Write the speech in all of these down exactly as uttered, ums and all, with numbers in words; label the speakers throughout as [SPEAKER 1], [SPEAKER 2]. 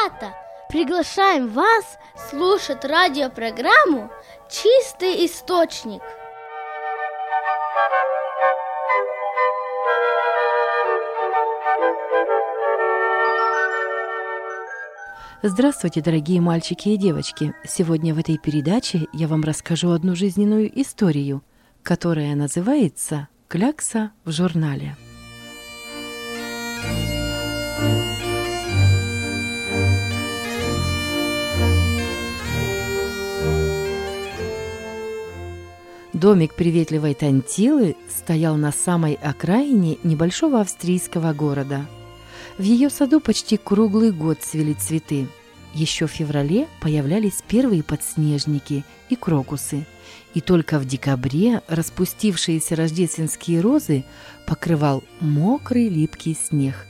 [SPEAKER 1] Ребята, приглашаем вас слушать радиопрограмму «Чистый источник».
[SPEAKER 2] Здравствуйте, дорогие мальчики и девочки! Сегодня в этой передаче я вам расскажу одну жизненную историю, которая называется «Клякса в журнале». Домик приветливой Тантилы стоял на самой окраине небольшого австрийского города. В ее саду почти круглый год цвели цветы. Еще в феврале появлялись первые подснежники и крокусы, и только в декабре распустившиеся рождественские розы покрывал мокрый липкий снег.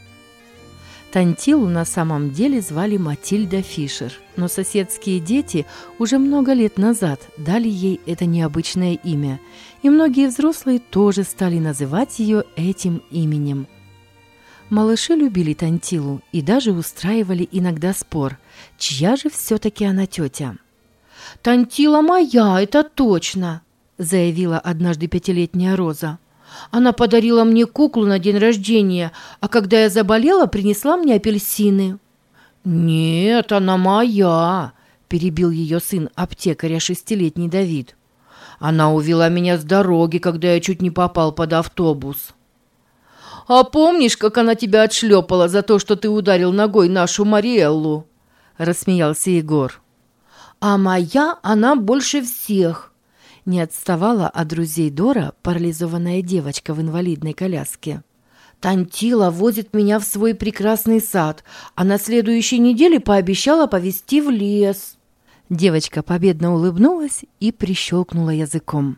[SPEAKER 2] Тантилу на самом деле звали Матильда Фишер, но соседские дети уже много лет назад дали ей это необычное имя, и многие взрослые тоже стали называть ее этим именем. Малыши любили Тантилу и даже устраивали иногда спор, чья же все-таки она тетя. «Тантила моя, это точно!» – заявила однажды пятилетняя Роза. «Она подарила мне куклу на день рождения, а когда я заболела, принесла мне апельсины». «Нет, она моя!» – перебил ее сын аптекаря шестилетний Давид. «Она увела меня с дороги, когда я чуть не попал под автобус». «А помнишь, как она тебя отшлепала за то, что ты ударил ногой нашу Мариэллу?» – рассмеялся Егор. «А моя она больше всех!» Не отставала от друзей Дора парализованная девочка в инвалидной коляске. «Тантила возит меня в свой прекрасный сад, а на следующей неделе пообещала повезти в лес». Девочка победно улыбнулась и прищелкнула языком.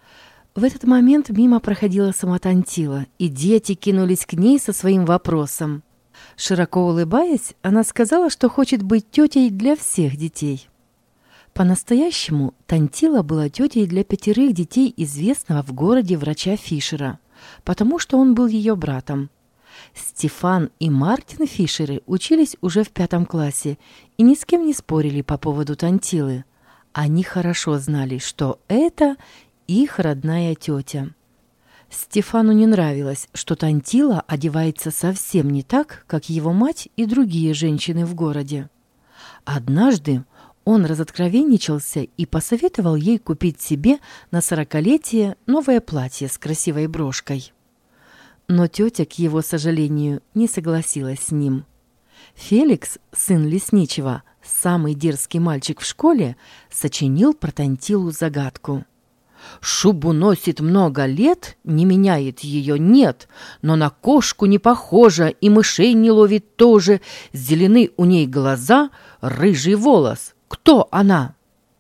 [SPEAKER 2] В этот момент мимо проходила сама Тантила, и дети кинулись к ней со своим вопросом. Широко улыбаясь, она сказала, что хочет быть тетей для всех детей. По-настоящему Тантила была тетей для пятерых детей известного в городе врача Фишера, потому что он был ее братом. Стефан и Мартин Фишеры учились уже в пятом классе и ни с кем не спорили по поводу Тантилы. Они хорошо знали, что это их родная тетя. Стефану не нравилось, что Тантила одевается совсем не так, как его мать и другие женщины в городе. Однажды он разоткровенничался и посоветовал ей купить себе на сорокалетие новое платье с красивой брошкой. Но тетя, к его сожалению, не согласилась с ним. Феликс, сын лесничего, самый дерзкий мальчик в школе, сочинил про Тантилу загадку. «Шубу носит много лет, не меняет ее, нет, но на кошку не похожа и мышей не ловит тоже, зелены у ней глаза, рыжий волос. Кто она?»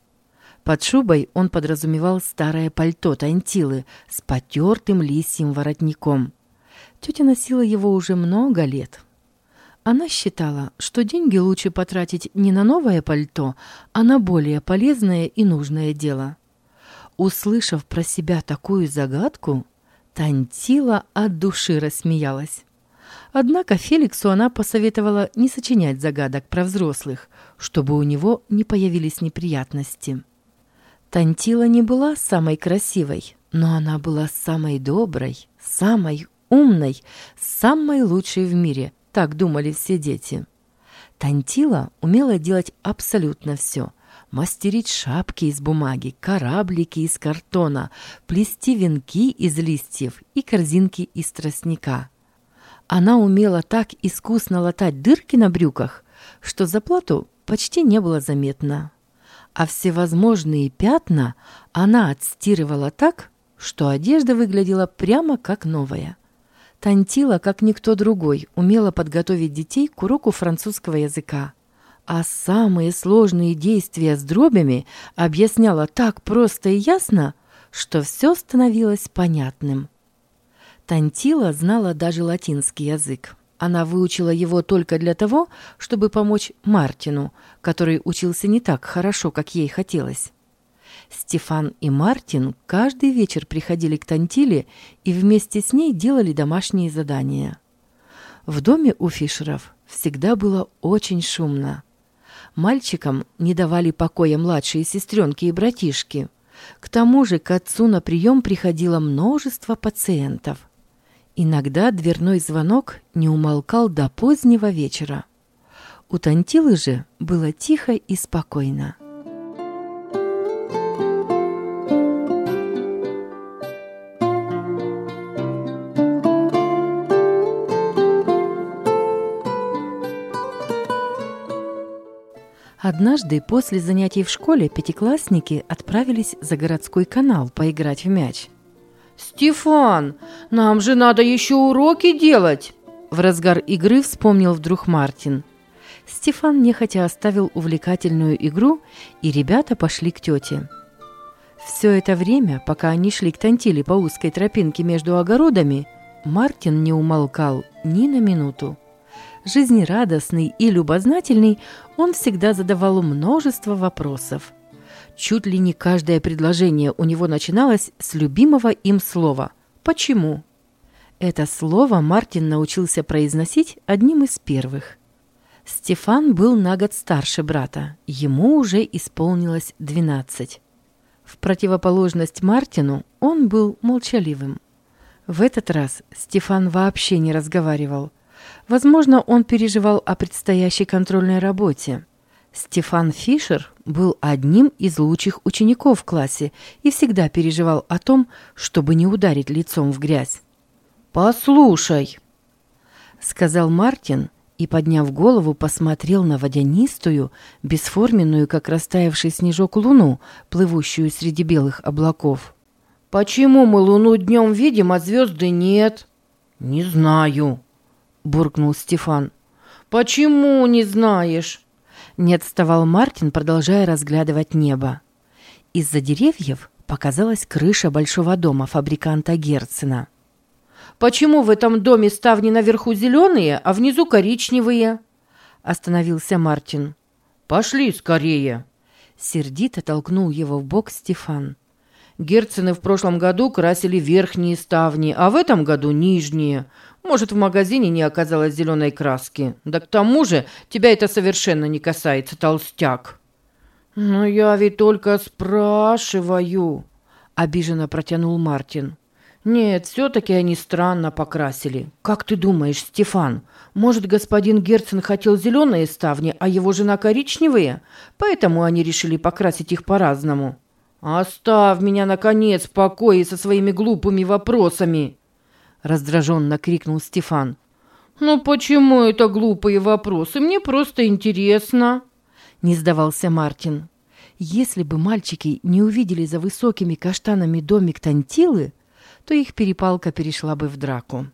[SPEAKER 2] Под шубой он подразумевал старое пальто Тантилы с потертым лисьим воротником. Тетя носила его уже много лет. Она считала, что деньги лучше потратить не на новое пальто, а на более полезное и нужное дело. Услышав про себя такую загадку, Тантила от души рассмеялась. Однако Феликсу она посоветовала не сочинять загадок про взрослых, чтобы у него не появились неприятности. Тантила не была самой красивой, но она была самой доброй, самой умной, самой лучшей в мире, так думали все дети. Тантила умела делать абсолютно все. Мастерить шапки из бумаги, кораблики из картона, плести венки из листьев и корзинки из тростника. Она умела так искусно латать дырки на брюках, что заплату почти не было заметно. А всевозможные пятна она отстирывала так, что одежда выглядела прямо как новая. Тантила, как никто другой, умела подготовить детей к уроку французского языка. А самые сложные действия с дробями объясняла так просто и ясно, что все становилось понятным. Тантила знала даже латинский язык. Она выучила его только для того, чтобы помочь Мартину, который учился не так хорошо, как ей хотелось. Стефан и Мартин каждый вечер приходили к Тантиле и вместе с ней делали домашние задания. В доме у Фишеров всегда было очень шумно. Мальчикам не давали покоя младшие сестренки и братишки. К тому же к отцу на прием приходило множество пациентов. Иногда дверной звонок не умолкал до позднего вечера. У Тантилы же было тихо и спокойно. Однажды после занятий в школе пятиклассники отправились за городской канал поиграть в мяч.
[SPEAKER 3] «Стефан, нам же надо еще уроки делать!»
[SPEAKER 2] В разгар игры вспомнил вдруг Мартин. Стефан нехотя оставил увлекательную игру, и ребята пошли к тете. Все это время, пока они шли к Тантиле по узкой тропинке между огородами, Мартин не умолкал ни на минуту. Жизнерадостный и любознательный, он всегда задавал множество вопросов. Чуть ли не каждое предложение у него начиналось с любимого им слова «почему?». Это слово Мартин научился произносить одним из первых. Стефан был на год старше брата, ему уже исполнилось двенадцать. В противоположность Мартину он был молчаливым. В этот раз Стефан вообще не разговаривал. Возможно, он переживал о предстоящей контрольной работе. Стефан Фишер был одним из лучших учеников в классе и всегда переживал о том, чтобы не ударить лицом в грязь.
[SPEAKER 3] «Послушай»,
[SPEAKER 2] — сказал Мартин и, подняв голову, посмотрел на водянистую, бесформенную, как растаявший снежок, луну, плывущую среди белых облаков.
[SPEAKER 3] «Почему мы луну днем видим, а звезды нет?»
[SPEAKER 2] «Не знаю», — буркнул Стефан.
[SPEAKER 3] «Почему не знаешь?»
[SPEAKER 2] Не отставал Мартин, продолжая разглядывать небо. Из-за деревьев показалась крыша большого дома фабриканта Герцена.
[SPEAKER 3] «Почему в этом доме ставни наверху зеленые, а внизу коричневые?»
[SPEAKER 2] Остановился Мартин.
[SPEAKER 3] «Пошли скорее!»
[SPEAKER 2] Сердито толкнул его в бок Стефан.
[SPEAKER 3] «Герцены в прошлом году красили верхние ставни, а в этом году нижние. Может, в магазине не оказалось зеленой краски. Да к тому же тебя это совершенно не касается, толстяк». «Но я ведь только спрашиваю», — обиженно протянул Мартин. «Нет, все-таки они странно покрасили. Как ты думаешь, Стефан, может, господин Герцен хотел зеленые ставни, а его жена коричневые? Поэтому они решили покрасить их по-разному». «Оставь меня, наконец, в покое со своими глупыми вопросами!» Раздраженно крикнул Стефан. «Ну почему это глупые вопросы? Мне просто интересно!» Не сдавался Мартин. Если бы мальчики не увидели за высокими каштанами домик Тантилы, то их перепалка перешла бы в драку.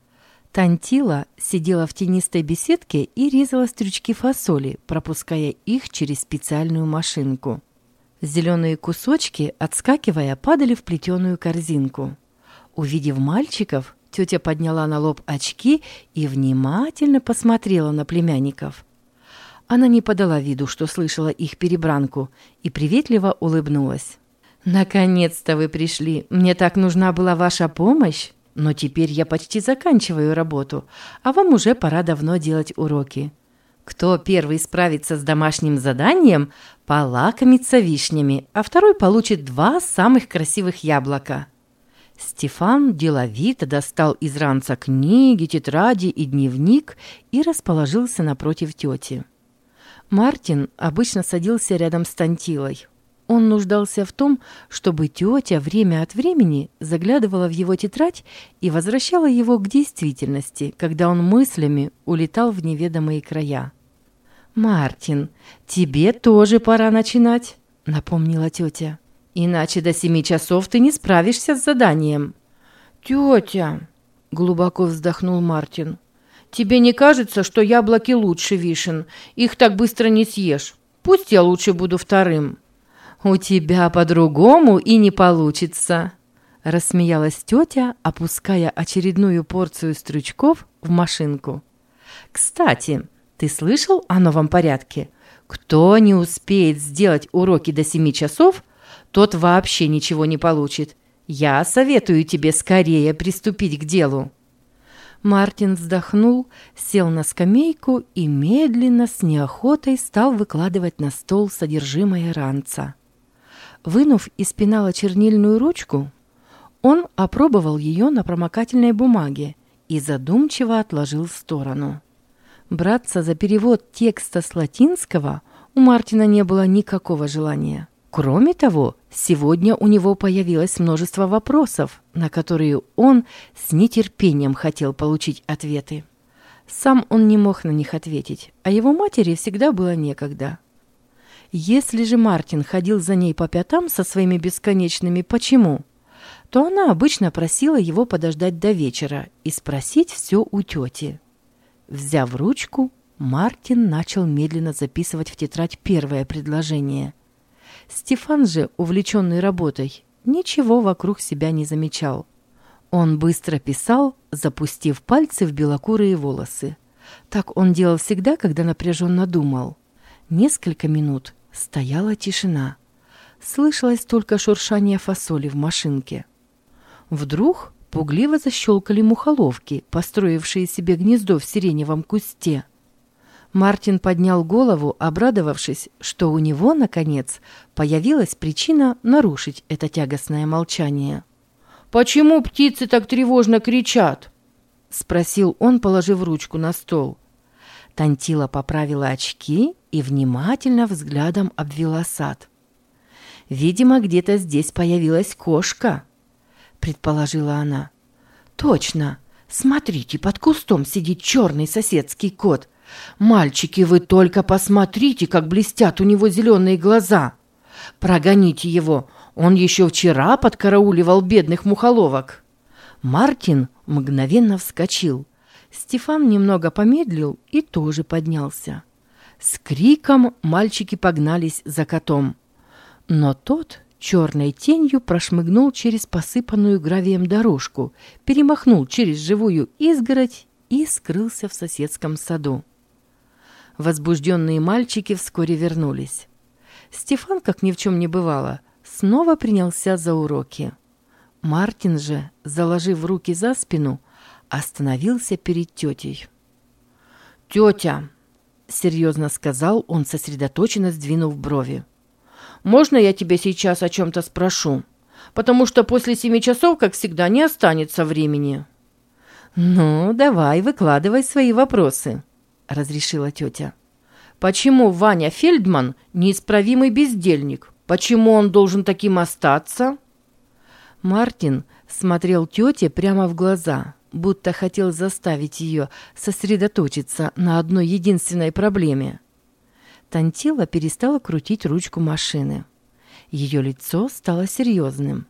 [SPEAKER 3] Тантила сидела в тенистой беседке и резала стручки фасоли, пропуская их через специальную машинку. Зеленые кусочки, отскакивая, падали в плетеную корзинку. Увидев мальчиков, тетя подняла на лоб очки и внимательно посмотрела на племянников. Она не подала виду, что слышала их перебранку, и приветливо улыбнулась. «Наконец-то вы пришли. Мне так нужна была ваша помощь, но теперь я почти заканчиваю работу, а вам уже пора давно делать уроки. Кто первый справится с домашним заданием, полакомится вишнями, а второй получит два самых красивых яблока». Стефан деловито достал из ранца книги, тетради и дневник и расположился напротив тети. Мартин обычно садился рядом с Тантилой. Он нуждался в том, чтобы тетя время от времени заглядывала в его тетрадь и возвращала его к действительности, когда он мыслями улетал в неведомые края. «Мартин, тебе тоже пора начинать», — напомнила тетя. «Иначе до семи часов ты не справишься с заданием». «Тетя», — глубоко вздохнул Мартин, — «тебе не кажется, что яблоки лучше вишен? Их так быстро не съешь. Пусть я лучше буду вторым».
[SPEAKER 2] «У тебя по-другому и не получится», — рассмеялась тетя, опуская очередную порцию стручков в машинку. «Кстати, ты слышал о новом порядке? Кто не успеет сделать уроки до семи часов, тот вообще ничего не получит. Я советую тебе скорее приступить к делу». Мартин вздохнул, сел на скамейку и медленно, с неохотой стал выкладывать на стол содержимое ранца. Вынув из пенала чернильную ручку, он опробовал ее на промокательной бумаге и задумчиво отложил в сторону. Браться за перевод текста с латинского у Мартина не было никакого желания. Кроме того, сегодня у него появилось множество вопросов, на которые он с нетерпением хотел получить ответы. Сам он не мог на них ответить, а его матери всегда было некогда. Если же Мартин ходил за ней по пятам со своими бесконечными «почему?», то она обычно просила его подождать до вечера и спросить все у тети. Взяв ручку, Мартин начал медленно записывать в тетрадь первое предложение. Стефан же, увлеченный работой, ничего вокруг себя не замечал. Он быстро писал, запустив пальцы в белокурые волосы. Так он делал всегда, когда напряженно думал. Несколько минут стояла тишина. Слышалось только шуршание фасоли в машинке. Вдруг пугливо защелкали мухоловки, построившие себе гнездо в сиреневом кусте. Мартин поднял голову, обрадовавшись, что у него, наконец, появилась причина нарушить это тягостное молчание.
[SPEAKER 3] «Почему птицы так тревожно кричат?» — спросил он, положив ручку на стол.
[SPEAKER 2] Тантила поправила очки и внимательно взглядом обвела сад. «Видимо, где-то здесь появилась кошка», — предположила она. «Точно! Смотрите, под кустом сидит черный соседский кот. Мальчики, вы только посмотрите, как блестят у него зеленые глаза. Прогоните его, он еще вчера подкарауливал бедных мухоловок». Мартин мгновенно вскочил. Стефан немного помедлил и тоже поднялся. С криком мальчики погнались за котом. Но тот черной тенью прошмыгнул через посыпанную гравием дорожку, перемахнул через живую изгородь и скрылся в соседском саду. Возбужденные мальчики вскоре вернулись. Стефан, как ни в чем не бывало, снова принялся за уроки. Мартин же, заложив руки за спину, остановился перед тетей.
[SPEAKER 3] «Тетя», — серьезно сказал он, сосредоточенно сдвинув брови, «можно я тебя сейчас о чем-то спрошу? Потому что после семи часов, как всегда, не останется времени».
[SPEAKER 2] «Ну, давай, выкладывай свои вопросы», — разрешила тетя.
[SPEAKER 3] «Почему Ваня Фельдман неисправимый бездельник? Почему он должен таким остаться?»
[SPEAKER 2] Мартин смотрел тете прямо в глаза, будто хотел заставить ее сосредоточиться на одной единственной проблеме. Тантила перестала крутить ручку машины. Ее лицо стало серьезным.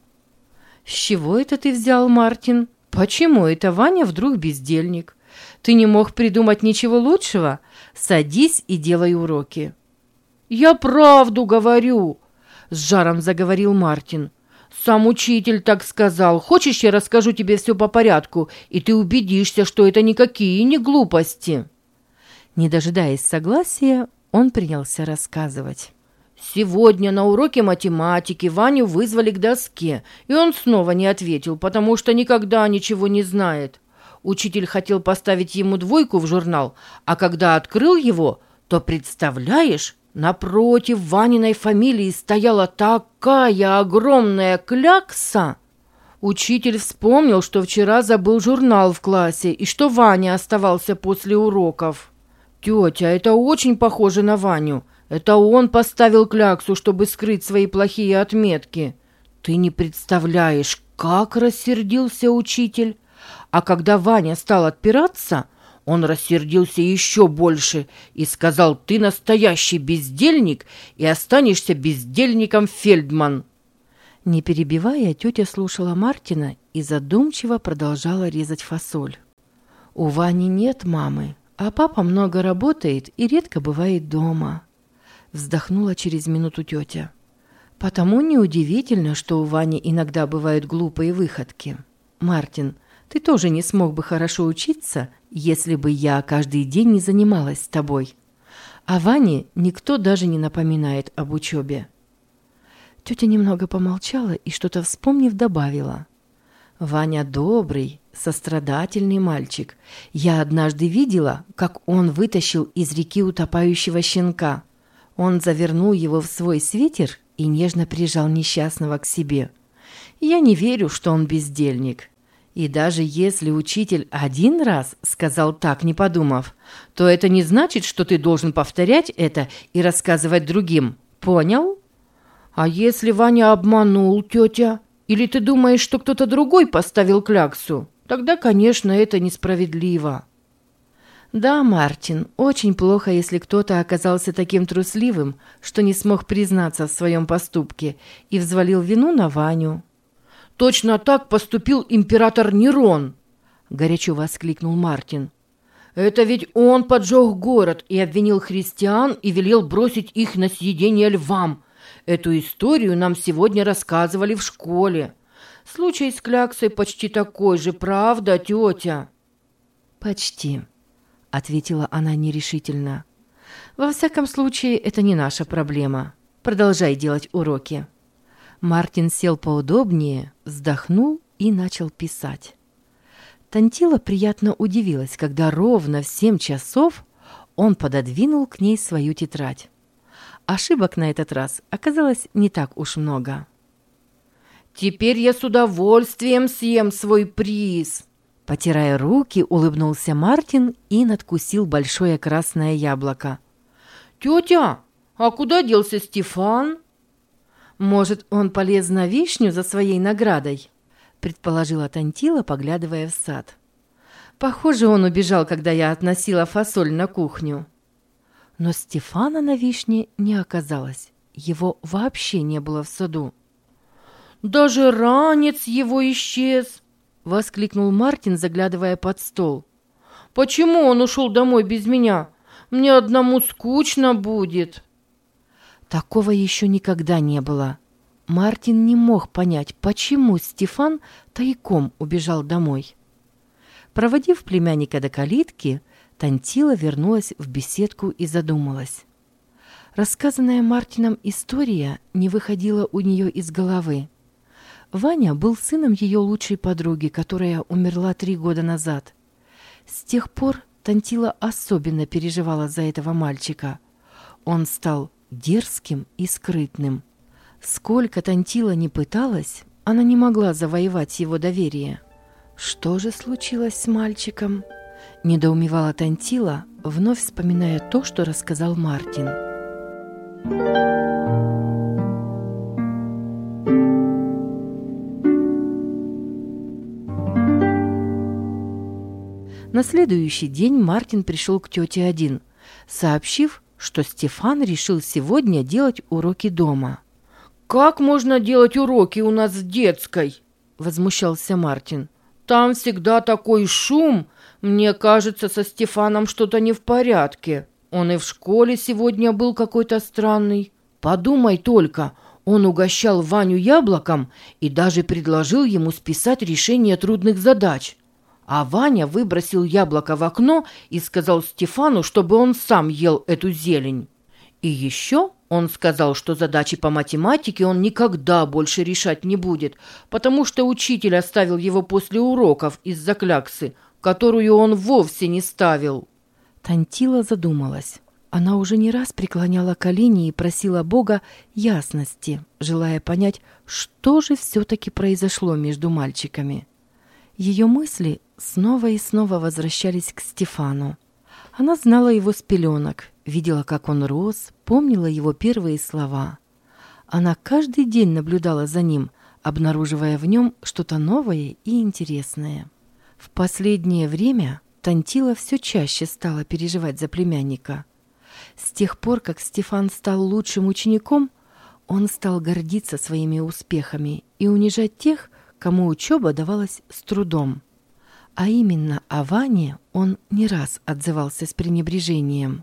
[SPEAKER 3] «С чего это ты взял, Мартин? Почему это Ваня вдруг бездельник? Ты не мог придумать ничего лучшего? Садись и делай уроки». «Я правду говорю», — с жаром заговорил Мартин. «Сам учитель так сказал. Хочешь, я расскажу тебе все по порядку, и ты убедишься, что это никакие не глупости».
[SPEAKER 2] Не дожидаясь согласия, он принялся рассказывать.
[SPEAKER 3] «Сегодня на уроке математики Ваню вызвали к доске, и он снова не ответил, потому что никогда ничего не знает. Учитель хотел поставить ему двойку в журнал, а когда открыл его, то, представляешь, напротив Ваниной фамилии стояла такая огромная клякса. Учитель вспомнил, что вчера забыл журнал в классе и что Ваня оставался после уроков. Тетя, это очень похоже на Ваню. Это он поставил кляксу, чтобы скрыть свои плохие отметки. Ты не представляешь, как рассердился учитель. А когда Ваня стал отпираться, он рассердился еще больше и сказал: «Ты настоящий бездельник и останешься бездельником, Фельдман».
[SPEAKER 2] Не перебивая, тетя слушала Мартина и задумчиво продолжала резать фасоль. «У Вани нет мамы, а папа много работает и редко бывает дома», — вздохнула через минуту тетя. «Потому неудивительно, что у Вани иногда бывают глупые выходки. Мартин, ты тоже не смог бы хорошо учиться, если бы я каждый день не занималась с тобой. А Ване никто даже не напоминает об учебе». Тетя немного помолчала и, что-то вспомнив, добавила: Ваня добрый, сострадательный мальчик. Я однажды видела, как он вытащил из реки утопающего щенка. Он завернул его в свой свитер и нежно прижал несчастного к себе. Я не верю, что он бездельник. И даже если учитель один раз сказал так, не подумав, то это не значит, что ты должен повторять это и рассказывать другим. Понял? А если Ваня обманул, тетя? Или ты думаешь, что кто-то другой поставил кляксу? Тогда, конечно, это несправедливо. Да, Мартин, очень плохо, если кто-то оказался таким трусливым, что не смог признаться в своем поступке и взвалил вину на Ваню. «Точно так поступил император Нерон!» — горячо воскликнул Мартин. «Это ведь он поджег город и обвинил христиан и велел бросить их на съедение львам. Эту историю нам сегодня рассказывали в школе. Случай с кляксой почти такой же, правда, тетя?» «Почти», — ответила она нерешительно. «Во всяком случае, это не наша проблема. Продолжай делать уроки». Мартин сел поудобнее, вздохнул и начал писать. Тантила приятно удивилась, когда ровно в семь часов он пододвинул к ней свою тетрадь. Ошибок на этот раз оказалось не так уж много. «Теперь я с удовольствием съем свой приз!» Потирая руки, улыбнулся Мартин и надкусил большое красное яблоко. «Тетя, а куда делся Стефан?» «Может, он полез на вишню за своей наградой?» — предположила Тантила, поглядывая в сад. «Похоже, он убежал, когда я относила фасоль на кухню». Но Стефана на вишне не оказалось. Его вообще не было в саду. «Даже ранец его исчез!» — воскликнул Мартин, заглядывая под стол. «Почему он ушел домой без меня? Мне одному скучно будет». Такого еще никогда не было. Мартин не мог понять, почему Стефан тайком убежал домой. Проводив племянника до калитки, Тантила вернулась в беседку и задумалась. Рассказанная Мартином история не выходила у нее из головы. Ваня был сыном ее лучшей подруги, которая умерла три года назад. С тех пор Тантила особенно переживала за этого мальчика. Он стал дерзким и скрытным. Сколько Тантила ни пыталась, она не могла завоевать его доверие. Что же случилось с мальчиком? Недоумевала Тантила, вновь вспоминая то, что рассказал Мартин. На следующий день Мартин пришел к тете один, сообщив, что Стефан решил сегодня делать уроки дома. «Как можно делать уроки у нас в детской?» — возмущался Мартин. «Там всегда такой шум. Мне кажется, со Стефаном что-то не в порядке. Он и в школе сегодня был какой-то странный. Подумай только, он угощал Ваню яблоком и даже предложил ему списать решение трудных задач. А Ваня выбросил яблоко в окно и сказал Стефану, чтобы он сам ел эту зелень. И еще он сказал, что задачи по математике он никогда больше решать не будет, потому что учитель оставил его после уроков из-за кляксы, которую он вовсе не ставил». Тантила задумалась. Она уже не раз преклоняла колени и просила Бога ясности, желая понять, что же все-таки произошло между мальчиками. Ее мысли снова и снова возвращались к Стефану. Она знала его с пеленок, видела, как он рос, помнила его первые слова. Она каждый день наблюдала за ним, обнаруживая в нем что-то новое и интересное. В последнее время Тантила все чаще стала переживать за племянника. С тех пор, как Стефан стал лучшим учеником, он стал гордиться своими успехами и унижать тех, кому учеба давалась с трудом. А именно о Ване он не раз отзывался с пренебрежением.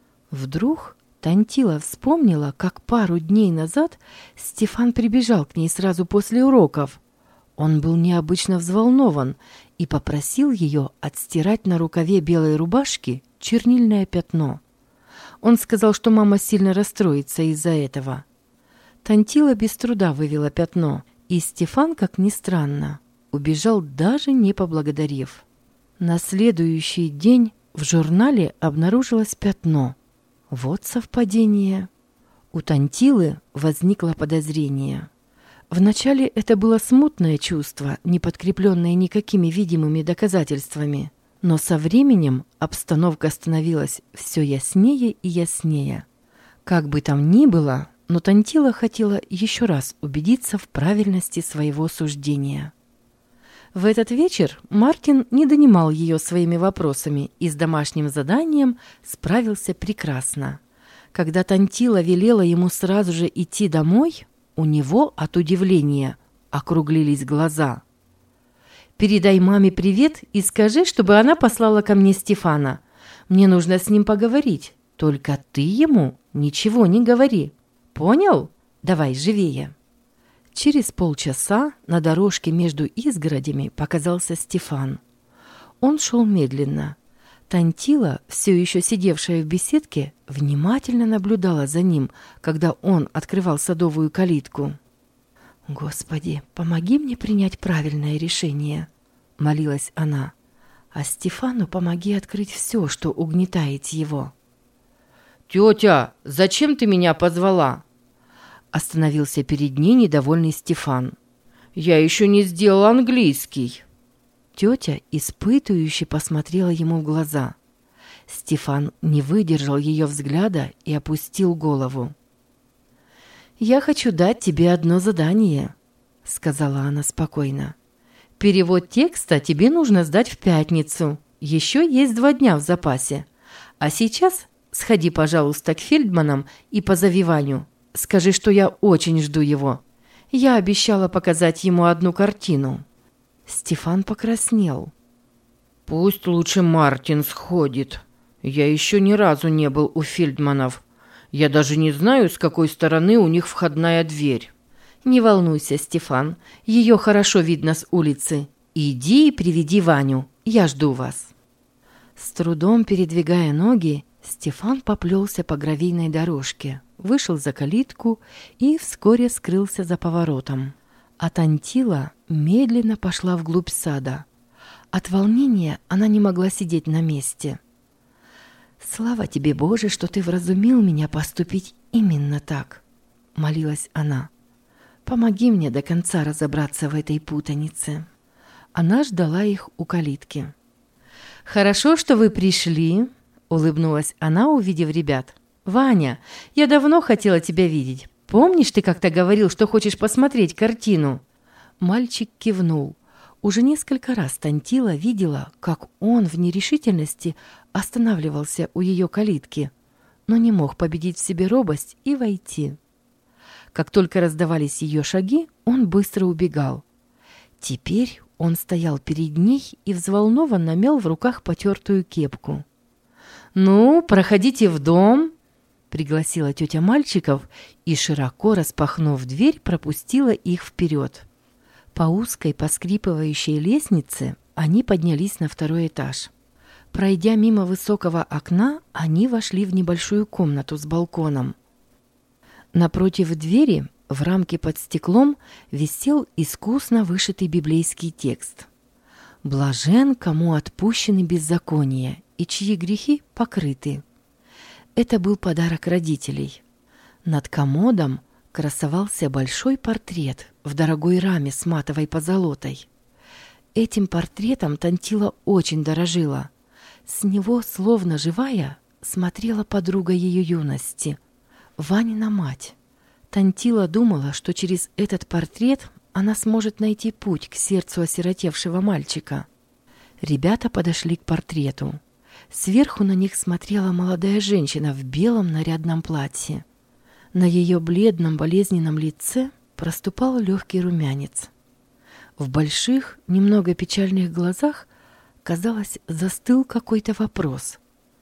[SPEAKER 2] Вдруг Тантила вспомнила, как пару дней назад Стефан прибежал к ней сразу после уроков. Он был необычно взволнован и попросил ее отстирать на рукаве белой рубашки чернильное пятно. Он сказал, что мама сильно расстроится из-за этого. Тантила без труда вывела пятно, и Стефан, как ни странно, убежал, даже не поблагодарив. На следующий день в журнале обнаружилось пятно. Вот совпадение. У Тантилы возникло подозрение. Вначале это было смутное чувство, не подкрепленное никакими видимыми доказательствами. Но со временем обстановка становилась все яснее и яснее. Как бы там ни было, но Тантила хотела еще раз убедиться в правильности своего суждения. В этот вечер Мартин не донимал ее своими вопросами и с домашним заданием справился прекрасно. Когда Тантила велела ему сразу же идти домой, у него от удивления округлились глаза. «Передай маме привет и скажи, чтобы она послала ко мне Стефана. Мне нужно с ним поговорить. Только ты ему ничего не говори. Понял? Давай живее». Через полчаса на дорожке между изгородями показался Стефан. Он шел медленно. Тантила, все еще сидевшая в беседке, внимательно наблюдала за ним, когда он открывал садовую калитку. «Господи, помоги мне принять правильное решение», — молилась она. «А Стефану помоги открыть все, что угнетает его».
[SPEAKER 3] «Тетя, зачем ты меня позвала?»
[SPEAKER 2] Остановился перед ней недовольный Стефан.
[SPEAKER 3] «Я еще не сделал английский».
[SPEAKER 2] Тетя испытующе посмотрела ему в глаза. Стефан не выдержал ее взгляда и опустил голову. «Я хочу дать тебе одно задание», — сказала она спокойно. «Перевод текста тебе нужно сдать в пятницу. Еще есть два дня в запасе. А сейчас сходи, пожалуйста, к Фельдманам и позови Ваню. Скажи, что я очень жду его. Я обещала показать ему одну картину». Стефан покраснел.
[SPEAKER 3] «Пусть лучше Мартин сходит. Я еще ни разу не был у Фельдманов. Я даже не знаю, с какой стороны у них входная дверь».
[SPEAKER 2] «Не волнуйся, Стефан, ее хорошо видно с улицы. Иди и приведи Ваню, я жду вас». С трудом передвигая ноги, Стефан поплелся по гравийной дорожке, вышел за калитку и вскоре скрылся за поворотом. А Тантила медленно пошла вглубь сада. От волнения она не могла сидеть на месте. «Слава тебе, Боже, что ты вразумил меня поступить именно так», — молилась она. «Помоги мне до конца разобраться в этой путанице». Она ждала их у калитки. «Хорошо, что вы пришли», — улыбнулась она, увидев ребят. «Ваня, я давно хотела тебя видеть. Помнишь, ты как-то говорил, что хочешь посмотреть картину?» Мальчик кивнул. Уже несколько раз Тантила видела, как он в нерешительности останавливался у ее калитки, но не мог победить в себе робость и войти. Как только раздавались ее шаги, он быстро убегал. Теперь он стоял перед ней и взволнованно мял в руках потертую кепку. «Ну, проходите в дом», — пригласила тетя мальчиков и, широко распахнув дверь, пропустила их вперед. По узкой поскрипывающей лестнице они поднялись на второй этаж. Пройдя мимо высокого окна, они вошли в небольшую комнату с балконом. Напротив двери, в рамке под стеклом, висел искусно вышитый библейский текст. «Блажен, кому отпущены беззакония, и чьи грехи покрыты». Это был подарок родителей. Над комодом красовался большой портрет в дорогой раме с матовой позолотой. Этим портретом Тантила очень дорожила. С него, словно живая, смотрела подруга ее юности, Ванина мать. Тантила думала, что через этот портрет она сможет найти путь к сердцу осиротевшего мальчика. Ребята подошли к портрету. Сверху на них смотрела молодая женщина в белом нарядном платье. На ее бледном болезненном лице проступал легкий румянец. В больших, немного печальных глазах, казалось, застыл какой-то вопрос.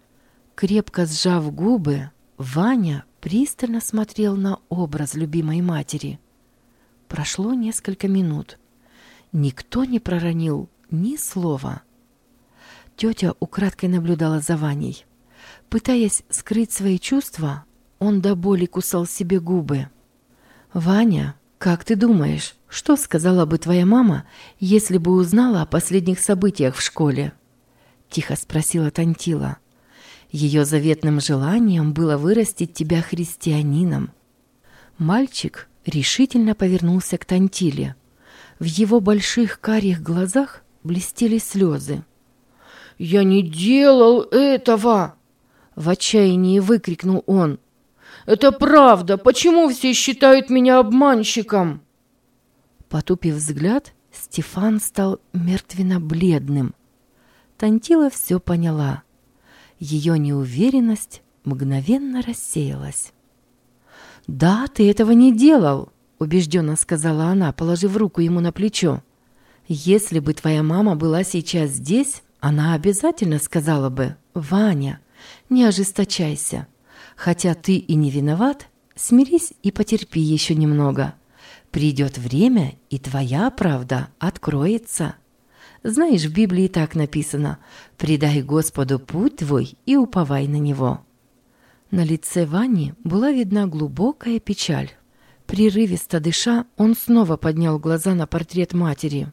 [SPEAKER 2] Крепко сжав губы, Ваня пристально смотрел на образ любимой матери. Прошло несколько минут. Никто не проронил ни слова. Тетя украдкой наблюдала за Ваней. Пытаясь скрыть свои чувства, он до боли кусал себе губы. Ваня, «Как ты думаешь, что сказала бы твоя мама, если бы узнала о последних событиях в школе?» – тихо спросила Тантила. «Ее заветным желанием было вырастить тебя христианином». Мальчик решительно повернулся к Тантиле. В его больших карих глазах блестели слезы.
[SPEAKER 3] «Я не делал этого!»
[SPEAKER 2] – в отчаянии выкрикнул он.
[SPEAKER 3] «Это правда! Почему все считают меня обманщиком?»
[SPEAKER 2] Потупив взгляд, Стефан стал мертвенно-бледным. Тантила все поняла. Ее неуверенность мгновенно рассеялась. «Да, ты этого не делал», — убежденно сказала она, положив руку ему на плечо. «Если бы твоя мама была сейчас здесь, она обязательно сказала бы: „Ваня, не ожесточайся. Хотя ты и не виноват, смирись и потерпи еще немного. Придет время, и твоя правда откроется. Знаешь, в Библии так написано: „Предай Господу путь твой и уповай на Него“». На лице Вани была видна глубокая печаль. Прерывисто дыша, он снова поднял глаза на портрет матери.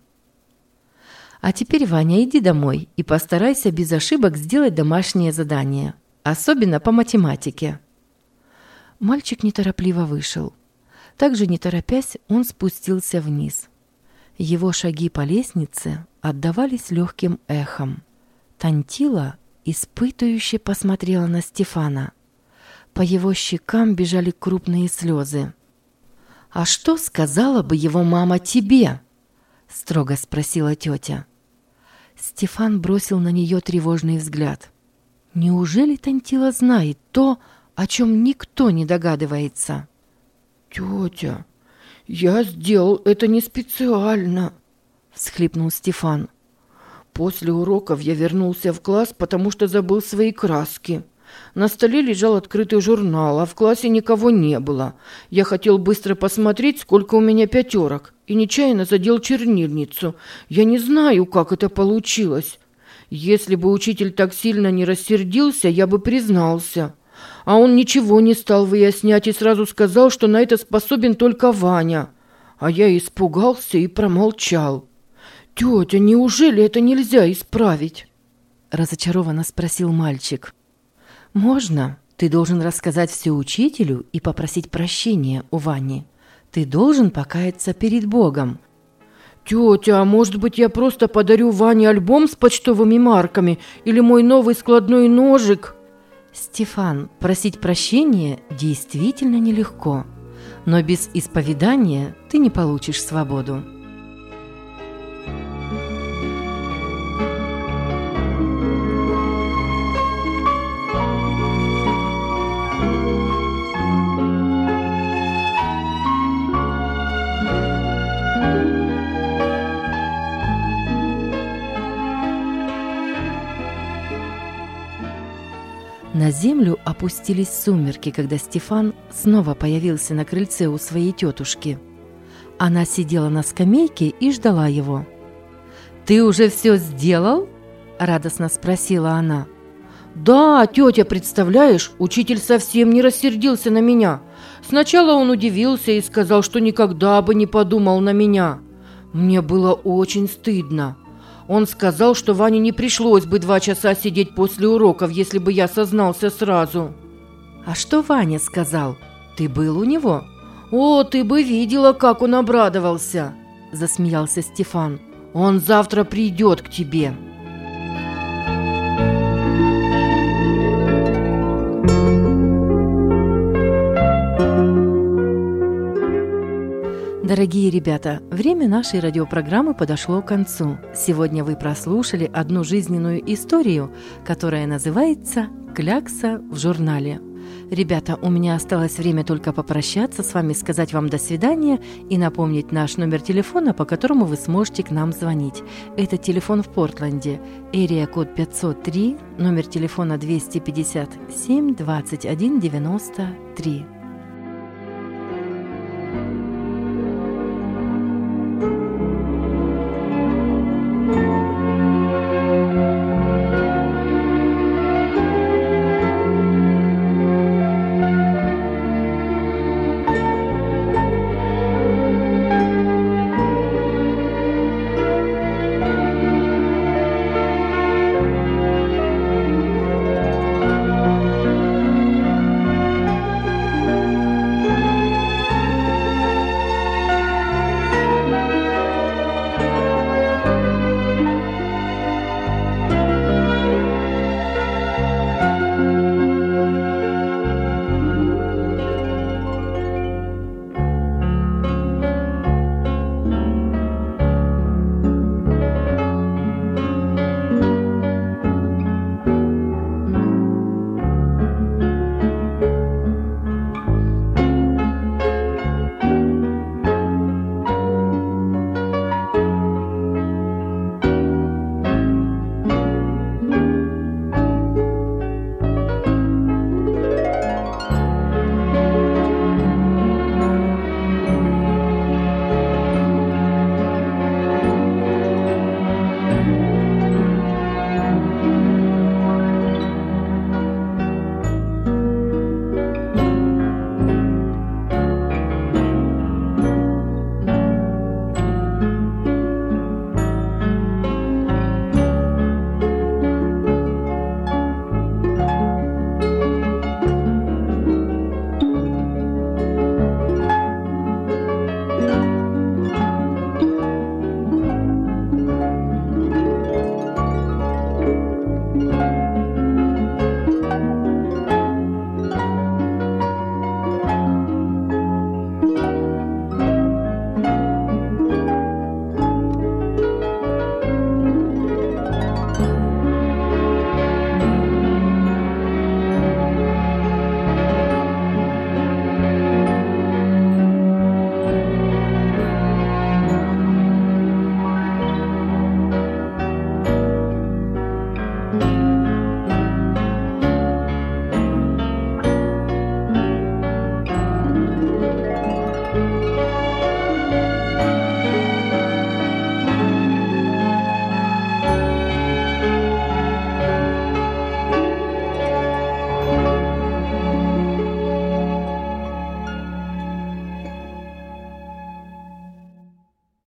[SPEAKER 2] «А теперь, Ваня, иди домой и постарайся без ошибок сделать домашнее задание, особенно по математике». Мальчик неторопливо вышел. Также не торопясь, он спустился вниз. Его шаги по лестнице отдавались легким эхом. Тантила испытующе посмотрела на Стефана. По его щекам бежали крупные слезы. «А что сказала бы его мама тебе?» – строго спросила тетя. Стефан бросил на нее тревожный взгляд. Неужели Тантила знает то, о чем никто не догадывается?
[SPEAKER 3] «Тетя, я сделал это не специально», – всхлипнул Стефан. «После уроков я вернулся в класс, потому что забыл свои краски. На столе лежал открытый журнал, а в классе никого не было. Я хотел быстро посмотреть, сколько у меня пятерок, и нечаянно задел чернильницу. Я не знаю, как это получилось. Если бы учитель так сильно не рассердился, я бы признался. А он ничего не стал выяснять и сразу сказал, что на это способен только Ваня. А я испугался и промолчал. Тетя, неужели это нельзя исправить?»
[SPEAKER 2] Разочарованно спросил мальчик. «Можно. Ты должен рассказать все учителю и попросить прощения у Вани. Ты должен покаяться перед Богом».
[SPEAKER 3] «Тетя, а может быть, я просто подарю Ване альбом с почтовыми марками или мой новый складной ножик?»
[SPEAKER 2] «Стефан, просить прощения действительно нелегко, но без исповедания ты не получишь свободу». На землю опустились сумерки, когда Стефан снова появился на крыльце у своей тетушки. Она сидела на скамейке и ждала его. «Ты уже все сделал?» – радостно спросила она.
[SPEAKER 3] «Да, тетя, представляешь, учитель совсем не рассердился на меня. Сначала он удивился и сказал, что никогда бы не подумал на меня. Мне было очень стыдно. Он сказал, что Ване не пришлось бы два часа сидеть после уроков, если бы я сознался сразу».
[SPEAKER 2] «А что Ваня сказал? Ты был у него?»
[SPEAKER 3] «О, ты бы видела, как он обрадовался!» – засмеялся Стефан. «Он завтра придет к тебе».
[SPEAKER 2] Дорогие ребята, время нашей радиопрограммы подошло к концу. Сегодня вы прослушали одну жизненную историю, которая называется «Клякса в журнале». Ребята, у меня осталось время только попрощаться с вами, сказать вам до свидания и напомнить наш номер телефона, по которому вы сможете к нам звонить. Это телефон в Портленде, эрия-код пятьсот три, номер телефона двести пятьдесят семь двадцать один девяносто три.